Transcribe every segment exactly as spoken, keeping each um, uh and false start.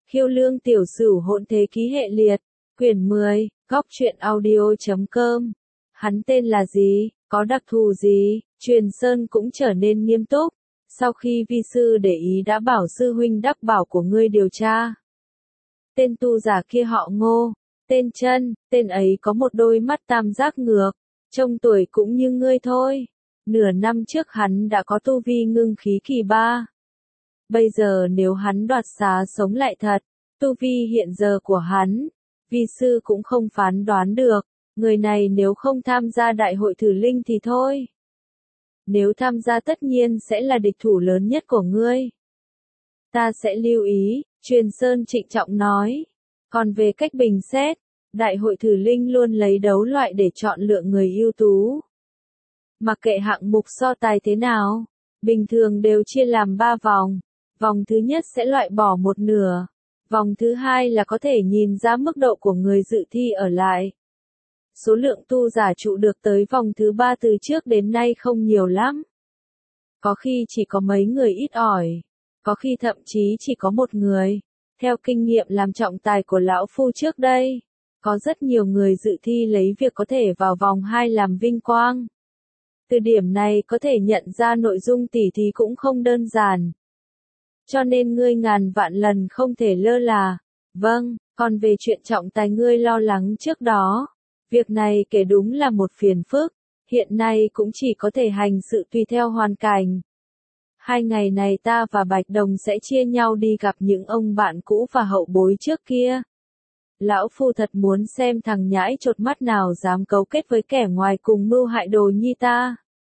Khiêu Lương Tiểu Sửu Hỗn Thế Ký Hệ Liệt, quyển mười, góc truyện audio chấm com. Hắn tên là gì, có đặc thù gì? Truyền Sơn cũng trở nên nghiêm túc. Sau khi vi sư để ý đã bảo sư huynh đắc bảo của ngươi điều tra. Tên tu giả kia họ Ngô, tên Chân, tên ấy có một đôi mắt tam giác ngược, trông tuổi cũng như ngươi thôi. Nửa năm trước hắn đã có tu vi ngưng khí kỳ ba. Bây giờ nếu hắn đoạt xá sống lại thật, tu vi hiện giờ của hắn, vi sư cũng không phán đoán được, người này nếu không tham gia đại hội thử linh thì thôi. Nếu tham gia tất nhiên sẽ là địch thủ lớn nhất của ngươi. Ta sẽ lưu ý, Truyền Sơn trịnh trọng nói. Còn về cách bình xét, đại hội thử linh luôn lấy đấu loại để chọn lựa người ưu tú. Mặc kệ hạng mục so tài thế nào, bình thường đều chia làm ba vòng. Vòng thứ nhất sẽ loại bỏ một nửa. Vòng thứ hai là có thể nhìn ra mức độ của người dự thi ở lại. Số lượng tu giả trụ được tới vòng thứ ba từ trước đến nay không nhiều lắm. Có khi chỉ có mấy người ít ỏi. Có khi thậm chí chỉ có một người. Theo kinh nghiệm làm trọng tài của lão phu trước đây, có rất nhiều người dự thi lấy việc có thể vào vòng hai làm vinh quang. Từ điểm này có thể nhận ra nội dung tỉ thí cũng không đơn giản. Cho nên ngươi ngàn vạn lần không thể lơ là. Vâng, còn về chuyện trọng tài ngươi lo lắng trước đó, việc này kể đúng là một phiền phức, hiện nay cũng chỉ có thể hành sự tùy theo hoàn cảnh. Hai ngày này ta và Bạch Đồng sẽ chia nhau đi gặp những ông bạn cũ và hậu bối trước kia. Lão phu thật muốn xem thằng nhãi chột mắt nào dám cấu kết với kẻ ngoài cùng mưu hại đồ nhi ta.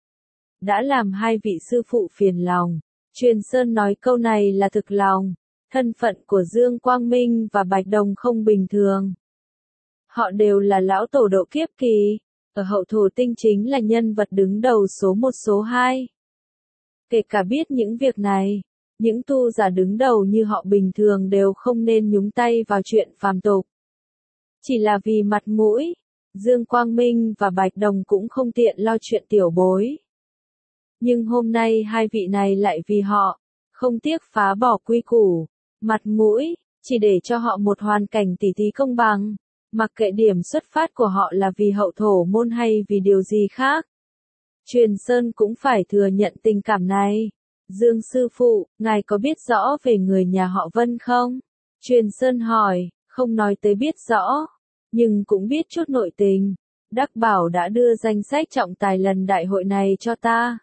Đã làm hai vị sư phụ phiền lòng. Truyền Sơn nói câu này là thực lòng. Thân phận của Dương Quang Minh và Bạch Đồng không bình thường. Họ đều là lão tổ độ kiếp kỳ. Ở hậu thổ tinh chính là nhân vật đứng đầu số một số hai. Kể cả biết những việc này, những tu giả đứng đầu như họ bình thường đều không nên nhúng tay vào chuyện phàm tục. Chỉ là vì mặt mũi, Dương Quang Minh và Bạch Đồng cũng không tiện lo chuyện tiểu bối. Nhưng hôm nay hai vị này lại vì họ, không tiếc phá bỏ quy củ, mặt mũi, chỉ để cho họ một hoàn cảnh tỉ thí công bằng, mặc kệ điểm xuất phát của họ là vì hậu thổ môn hay vì điều gì khác. Truyền Sơn cũng phải thừa nhận tình cảm này. Dương sư phụ, ngài có biết rõ về người nhà họ Vân không? Truyền Sơn hỏi, không nói tới biết rõ, nhưng cũng biết chút nội tình. Đắc Bảo đã đưa danh sách trọng tài lần đại hội này cho ta.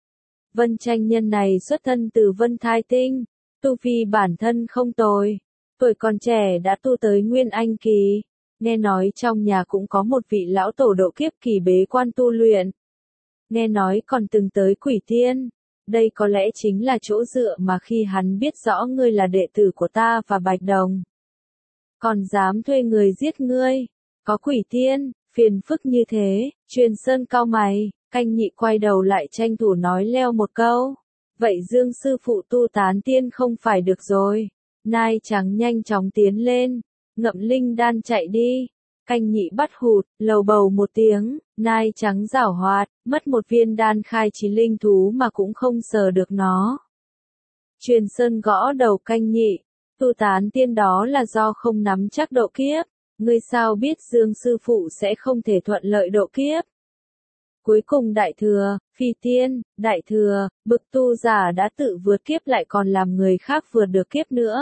Vân Tranh nhân này xuất thân từ Vân Thai Tinh, tu vi bản thân không tồi, tuổi còn trẻ đã tu tới Nguyên Anh kỳ, nghe nói trong nhà cũng có một vị lão tổ độ kiếp kỳ bế quan tu luyện. Nghe nói còn từng tới Quỷ Tiên, đây có lẽ chính là chỗ dựa mà khi hắn biết rõ ngươi là đệ tử của ta và Bạch Đồng. Còn dám thuê người giết ngươi, có Quỷ Tiên, phiền phức như thế, Truyền Sơn cau mày. Canh Nhị quay đầu lại tranh thủ nói leo một câu. Vậy Dương sư phụ tu tán tiên không phải được rồi. Nai Trắng nhanh chóng tiến lên. Ngậm linh đan chạy đi. Canh Nhị bắt hụt, lầu bầu một tiếng. Nai Trắng giảo hoạt, mất một viên đan khai trí linh thú mà cũng không sờ được nó. Truyền Sơn gõ đầu Canh Nhị. Tu tán tiên đó là do không nắm chắc độ kiếp. Ngươi sao biết Dương sư phụ sẽ không thể thuận lợi độ kiếp? Cuối cùng đại thừa, phi tiên, đại thừa, bực tu giả đã tự vượt kiếp lại còn làm người khác vượt được kiếp nữa.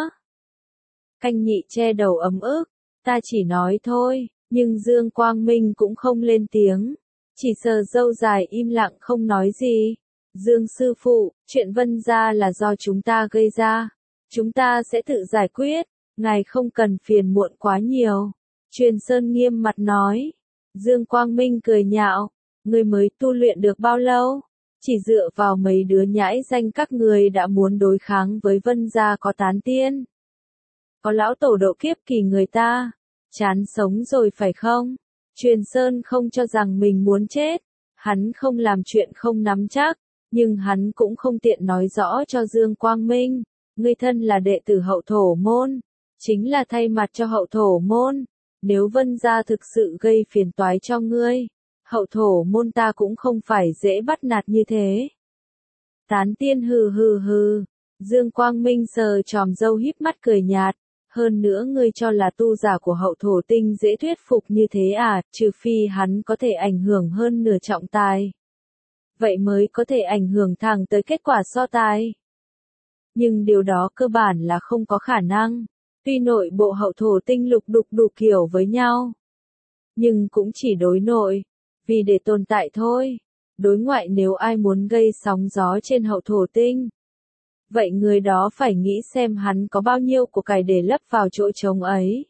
Canh Nhị che đầu ấm ức, ta chỉ nói thôi, nhưng Dương Quang Minh cũng không lên tiếng, chỉ sờ râu dài im lặng không nói gì. Dương sư phụ, chuyện Vân gia là do chúng ta gây ra, chúng ta sẽ tự giải quyết, ngài không cần phiền muộn quá nhiều. Truyền Sơn nghiêm mặt nói. Dương Quang Minh cười nhạo. Ngươi mới tu luyện được bao lâu? Chỉ dựa vào mấy đứa nhãi danh các người đã muốn đối kháng với Vân gia có tán tiên. Có lão tổ độ kiếp kỳ người ta. Chán sống rồi phải không? Truyền Sơn không cho rằng mình muốn chết. Hắn không làm chuyện không nắm chắc. Nhưng hắn cũng không tiện nói rõ cho Dương Quang Minh. Ngươi thân là đệ tử hậu thổ môn. Chính là thay mặt cho hậu thổ môn. Nếu Vân gia thực sự gây phiền toái cho ngươi, hậu thổ môn ta cũng không phải dễ bắt nạt như thế. Tán tiên hừ hừ hừ. Dương Quang Minh sờ tròm râu híp mắt cười nhạt. Hơn nữa ngươi cho là tu giả của hậu thổ tinh dễ thuyết phục như thế à, trừ phi hắn có thể ảnh hưởng hơn nửa trọng tài. Vậy mới có thể ảnh hưởng thẳng tới kết quả so tài. Nhưng điều đó cơ bản là không có khả năng. Tuy nội bộ hậu thổ tinh lục đục đủ kiểu với nhau. Nhưng cũng chỉ đối nội. Vì để tồn tại thôi. Đối ngoại nếu ai muốn gây sóng gió trên hậu thổ tinh. Vậy người đó phải nghĩ xem hắn có bao nhiêu của cải để lấp vào chỗ trống ấy.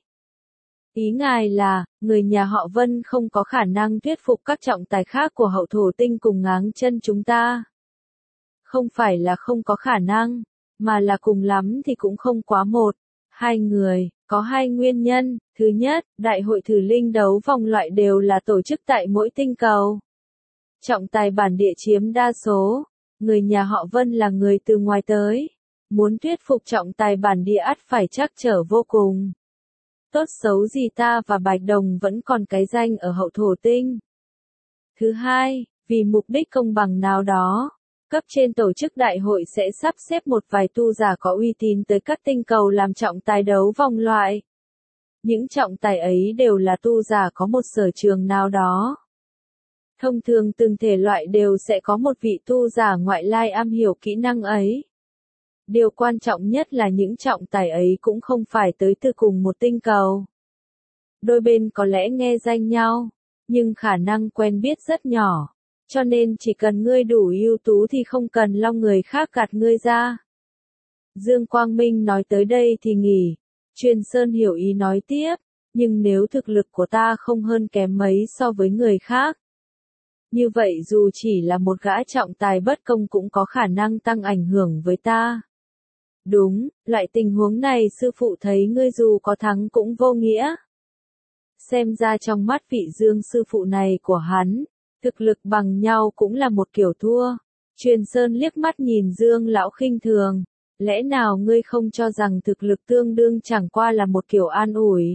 Ý ngài là, người nhà họ Vân không có khả năng thuyết phục các trọng tài khác của hậu thổ tinh cùng ngáng chân chúng ta. Không phải là không có khả năng, mà là cùng lắm thì cũng không quá một, hai người, có hai nguyên nhân. Thứ nhất, đại hội thử linh đấu vòng loại đều là tổ chức tại mỗi tinh cầu. Trọng tài bản địa chiếm đa số, người nhà họ Vân là người từ ngoài tới. Muốn thuyết phục trọng tài bản địa ắt phải trắc trở vô cùng. Tốt xấu gì ta và Bạch Đồng vẫn còn cái danh ở hậu thổ tinh. Thứ hai, vì mục đích công bằng nào đó, cấp trên tổ chức đại hội sẽ sắp xếp một vài tu giả có uy tín tới các tinh cầu làm trọng tài đấu vòng loại. Những trọng tài ấy đều là tu giả có một sở trường nào đó. Thông thường từng thể loại đều sẽ có một vị tu giả ngoại lai am hiểu kỹ năng ấy. Điều quan trọng nhất là những trọng tài ấy cũng không phải tới từ cùng một tinh cầu. Đôi bên có lẽ nghe danh nhau, nhưng khả năng quen biết rất nhỏ. Cho nên chỉ cần ngươi đủ ưu tú thì không cần lo người khác gạt ngươi ra. Dương Quang Minh nói tới đây thì nghỉ. Truyền Sơn hiểu ý nói tiếp, nhưng nếu thực lực của ta không hơn kém mấy so với người khác. Như vậy dù chỉ là một gã trọng tài bất công cũng có khả năng tăng ảnh hưởng với ta. Đúng, loại tình huống này sư phụ thấy ngươi dù có thắng cũng vô nghĩa. Xem ra trong mắt vị Dương sư phụ này của hắn, thực lực bằng nhau cũng là một kiểu thua. Truyền Sơn liếc mắt nhìn Dương lão khinh thường. Lẽ nào ngươi không cho rằng thực lực tương đương chẳng qua là một kiểu an ủi?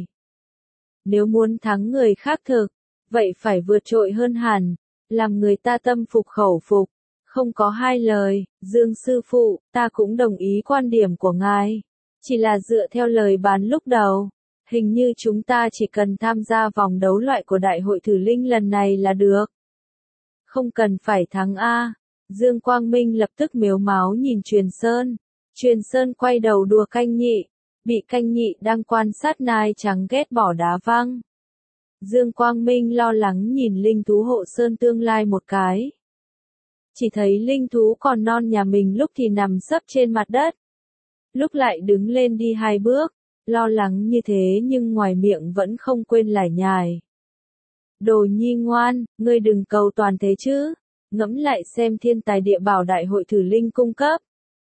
Nếu muốn thắng người khác thực, vậy phải vượt trội hơn hẳn, làm người ta tâm phục khẩu phục. Không có hai lời, Dương sư phụ, ta cũng đồng ý quan điểm của ngài. Chỉ là dựa theo lời bán lúc đầu, hình như chúng ta chỉ cần tham gia vòng đấu loại của Đại hội Thử Linh lần này là được. Không cần phải thắng a. Dương Quang Minh lập tức mếu máo nhìn Truyền Sơn. Truyền Sơn quay đầu đùa Canh Nhị, bị Canh Nhị đang quan sát nai trắng ghét bỏ đá văng. Dương Quang Minh lo lắng nhìn linh thú hộ sơn tương lai một cái. Chỉ thấy linh thú còn non nhà mình lúc thì nằm sấp trên mặt đất, lúc lại đứng lên đi hai bước, lo lắng như thế nhưng ngoài miệng vẫn không quên lải nhải. Đồ nhi ngoan, ngươi đừng cầu toàn thế chứ, ngẫm lại xem thiên tài địa bảo đại hội thử linh cung cấp.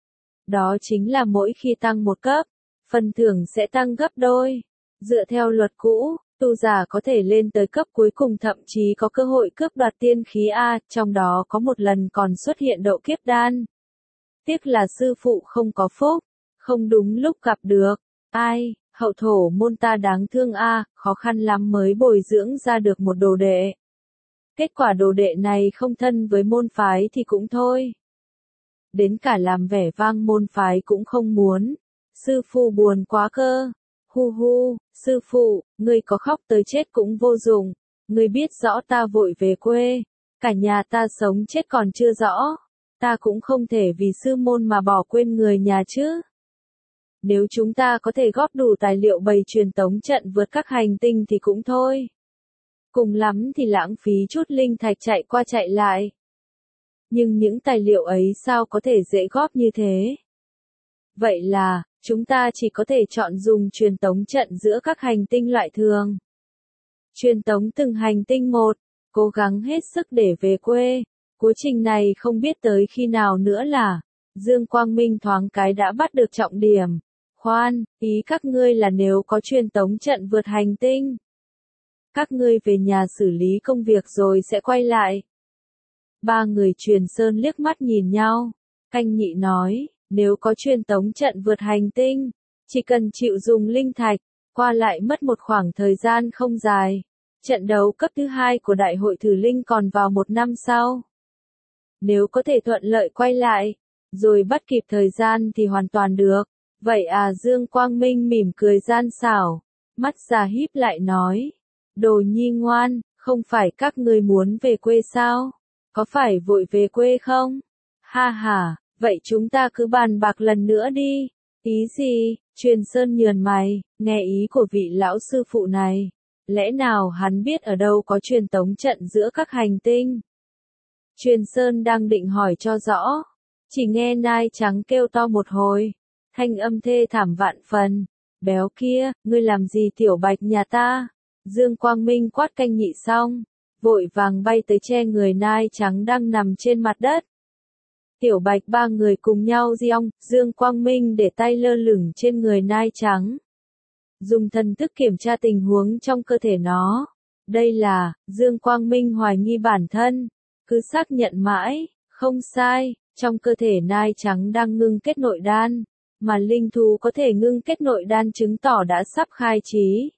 Đó chính là mỗi khi tăng một cấp, phần thưởng sẽ tăng gấp đôi. Dựa theo luật cũ, tu giả có thể lên tới cấp cuối cùng thậm chí có cơ hội cướp đoạt tiên khí A, trong đó có một lần còn xuất hiện độ kiếp đan. Tiếc là sư phụ không có phúc, không đúng lúc gặp được. Ai, hậu thổ môn ta đáng thương A, khó khăn lắm mới bồi dưỡng ra được một đồ đệ. Kết quả đồ đệ này không thân với môn phái thì cũng thôi. Đến cả làm vẻ vang môn phái cũng không muốn. Sư phụ buồn quá cơ. Hu hu, sư phụ, ngươi có khóc tới chết cũng vô dụng. Ngươi biết rõ ta vội về quê. Cả nhà ta sống chết còn chưa rõ. Ta cũng không thể vì sư môn mà bỏ quên người nhà chứ. Nếu chúng ta có thể góp đủ tài liệu bày truyền tống trận vượt các hành tinh thì cũng thôi. Cùng lắm thì lãng phí chút linh thạch chạy qua chạy lại. Nhưng những tài liệu ấy sao có thể dễ góp như thế? Vậy là, chúng ta chỉ có thể chọn dùng truyền tống trận giữa các hành tinh loại thường. Truyền tống từng hành tinh một, cố gắng hết sức để về quê. Quá trình này không biết tới khi nào nữa là, Dương Quang Minh thoáng cái đã bắt được trọng điểm. Khoan, ý các ngươi là nếu có truyền tống trận vượt hành tinh. Các ngươi về nhà xử lý công việc rồi sẽ quay lại. Ba người Truyền Sơn liếc mắt nhìn nhau. Canh Nhị nói, nếu có truyền tống trận vượt hành tinh, chỉ cần chịu dùng linh thạch, qua lại mất một khoảng thời gian không dài. Trận đấu cấp thứ hai của Đại hội Thử Linh còn vào một năm sau. Nếu có thể thuận lợi quay lại, rồi bắt kịp thời gian thì hoàn toàn được. Vậy à, Dương Quang Minh mỉm cười gian xảo, mắt già híp lại nói. Đồ nhi ngoan, không phải các ngươi muốn về quê sao? Có phải vội về quê không? Ha ha, vậy chúng ta cứ bàn bạc lần nữa đi. Ý gì? Truyền Sơn nhườn mày, nghe ý của vị lão sư phụ này. Lẽ nào hắn biết ở đâu có truyền tống trận giữa các hành tinh? Truyền Sơn đang định hỏi cho rõ. Chỉ nghe nai trắng kêu to một hồi. Thanh âm thê thảm vạn phần. Béo kia, ngươi làm gì tiểu bạch nhà ta? Dương Quang Minh quát canh nhị xong. Vội vàng bay tới che người nai trắng đang nằm trên mặt đất. Tiểu bạch ba người cùng nhau di ong, Dương Quang Minh để tay lơ lửng trên người nai trắng. Dùng thần thức kiểm tra tình huống trong cơ thể nó. Đây là, Dương Quang Minh hoài nghi bản thân. Cứ xác nhận mãi, không sai, trong cơ thể nai trắng đang ngưng kết nội đan. Mà linh thú có thể ngưng kết nội đan chứng tỏ đã sắp khai trí.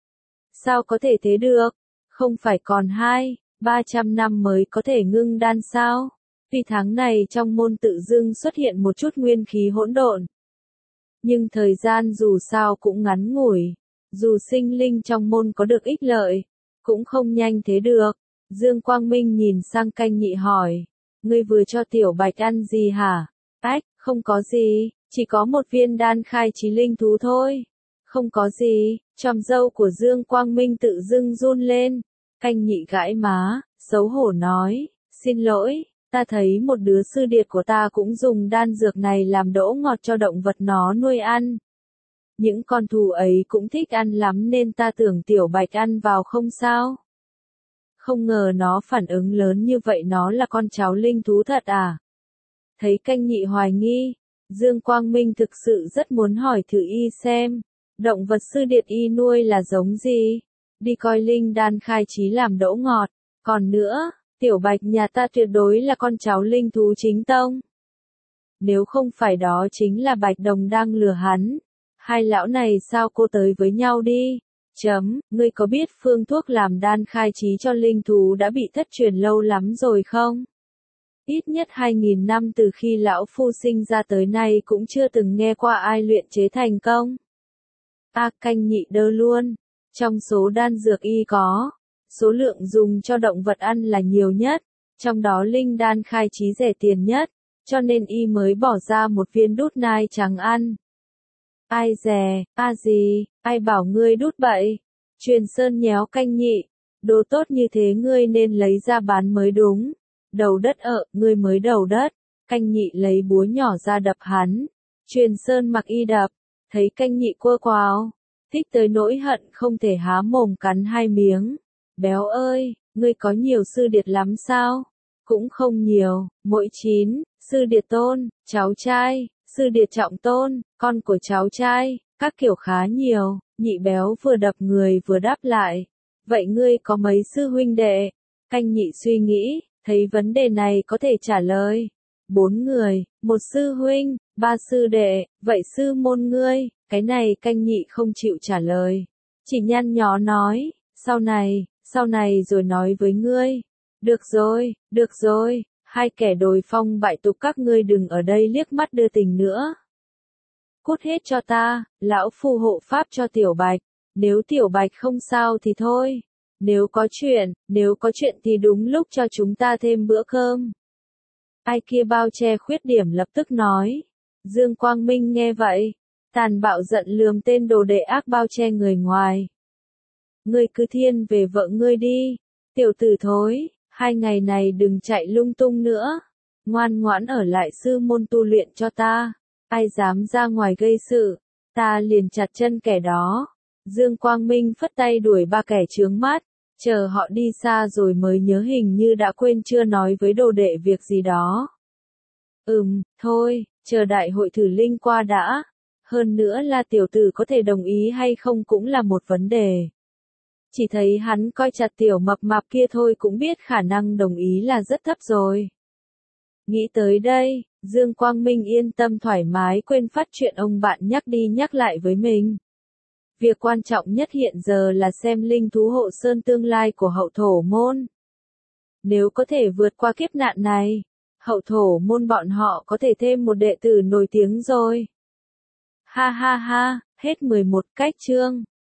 Sao có thể thế được? Không phải còn hai, ba trăm năm mới có thể ngưng đan sao? Vì tháng này trong môn tự dưng xuất hiện một chút nguyên khí hỗn độn. Nhưng thời gian dù sao cũng ngắn ngủi. Dù sinh linh trong môn có được ích lợi, cũng không nhanh thế được. Dương Quang Minh nhìn sang canh nhị hỏi. Ngươi vừa cho tiểu bạch ăn gì hả? Ách, không có gì, chỉ có một viên đan khai trí linh thú thôi. Không có gì, tròm râu của Dương Quang Minh tự dưng run lên. Canh nhị gãi má, xấu hổ nói. Xin lỗi, ta thấy một đứa sư điệt của ta cũng dùng đan dược này làm đỗ ngọt cho động vật nó nuôi ăn. Những con thú ấy cũng thích ăn lắm nên ta tưởng tiểu bạch ăn vào không sao. Không ngờ nó phản ứng lớn như vậy, nó là con cháu linh thú thật à? Thấy canh nhị hoài nghi, Dương Quang Minh thực sự rất muốn hỏi thử y xem, động vật sư điệt y nuôi là giống gì? Đi coi linh đan khai trí làm đỗ ngọt. Còn nữa, tiểu bạch nhà ta tuyệt đối là con cháu linh thú chính tông. Nếu không phải đó chính là Bạch Đồng đang lừa hắn. Hai lão này sao cô tới với nhau đi? Chấm, ngươi có biết phương thuốc làm đan khai trí cho linh thú đã bị thất truyền lâu lắm rồi không? Ít nhất hai nghìn năm từ khi lão phu sinh ra tới nay cũng chưa từng nghe qua ai luyện chế thành công. A canh nhị đơ luôn. Trong số đan dược y có, số lượng dùng cho động vật ăn là nhiều nhất, trong đó linh đan khai trí rẻ tiền nhất, cho nên y mới bỏ ra một viên đút nai trắng ăn. Ai dè, a gì, ai bảo ngươi đút bậy? Truyền Sơn nhéo canh nhị, đồ tốt như thế ngươi nên lấy ra bán mới đúng. Đầu đất ợ, ngươi mới đầu đất. Canh nhị lấy búa nhỏ ra đập hắn. Truyền Sơn mặc y đập, thấy canh nhị quơ quào, thích tới nỗi hận không thể há mồm cắn hai miếng. Béo ơi, ngươi có nhiều sư điệt lắm sao? Cũng không nhiều, mỗi chín, sư điệt tôn, cháu trai, sư điệt trọng tôn, con của cháu trai, các kiểu khá nhiều. Nhị béo vừa đập người vừa đáp lại. Vậy ngươi có mấy sư huynh đệ? Canh nhị suy nghĩ, thấy vấn đề này có thể trả lời. Bốn người, một sư huynh, ba sư đệ, vậy sư môn ngươi? Cái này canh nhị không chịu trả lời. Chỉ nhăn nhó nói, sau này, sau này rồi nói với ngươi. Được rồi, được rồi, hai kẻ đồi phong bại tục các ngươi đừng ở đây liếc mắt đưa tình nữa. Cút hết cho ta, lão phu hộ pháp cho tiểu bạch, nếu tiểu bạch không sao thì thôi. Nếu có chuyện, nếu có chuyện thì đúng lúc cho chúng ta thêm bữa cơm. Ai kia bao che khuyết điểm lập tức nói. Dương Quang Minh nghe vậy, tàn bạo giận lườm tên đồ đệ ác bao che người ngoài. Ngươi cứ thiên về vợ ngươi đi, tiểu tử thối, hai ngày này đừng chạy lung tung nữa. Ngoan ngoãn ở lại sư môn tu luyện cho ta, ai dám ra ngoài gây sự, ta liền chặt chân kẻ đó. Dương Quang Minh phất tay đuổi ba kẻ chướng mắt, chờ họ đi xa rồi mới nhớ hình như đã quên chưa nói với đồ đệ việc gì đó. Ừm, thôi, chờ đại hội thử linh qua đã. Hơn nữa là tiểu tử có thể đồng ý hay không cũng là một vấn đề. Chỉ thấy hắn coi chặt tiểu mập mạp kia thôi cũng biết khả năng đồng ý là rất thấp rồi. Nghĩ tới đây, Dương Quang Minh yên tâm thoải mái quên phát chuyện ông bạn nhắc đi nhắc lại với mình. Việc quan trọng nhất hiện giờ là xem linh thú hộ sơn tương lai của hậu thổ môn. Nếu có thể vượt qua kiếp nạn này, hậu thổ môn bọn họ có thể thêm một đệ tử nổi tiếng rồi. Ha ha ha, hết mười một cách chương.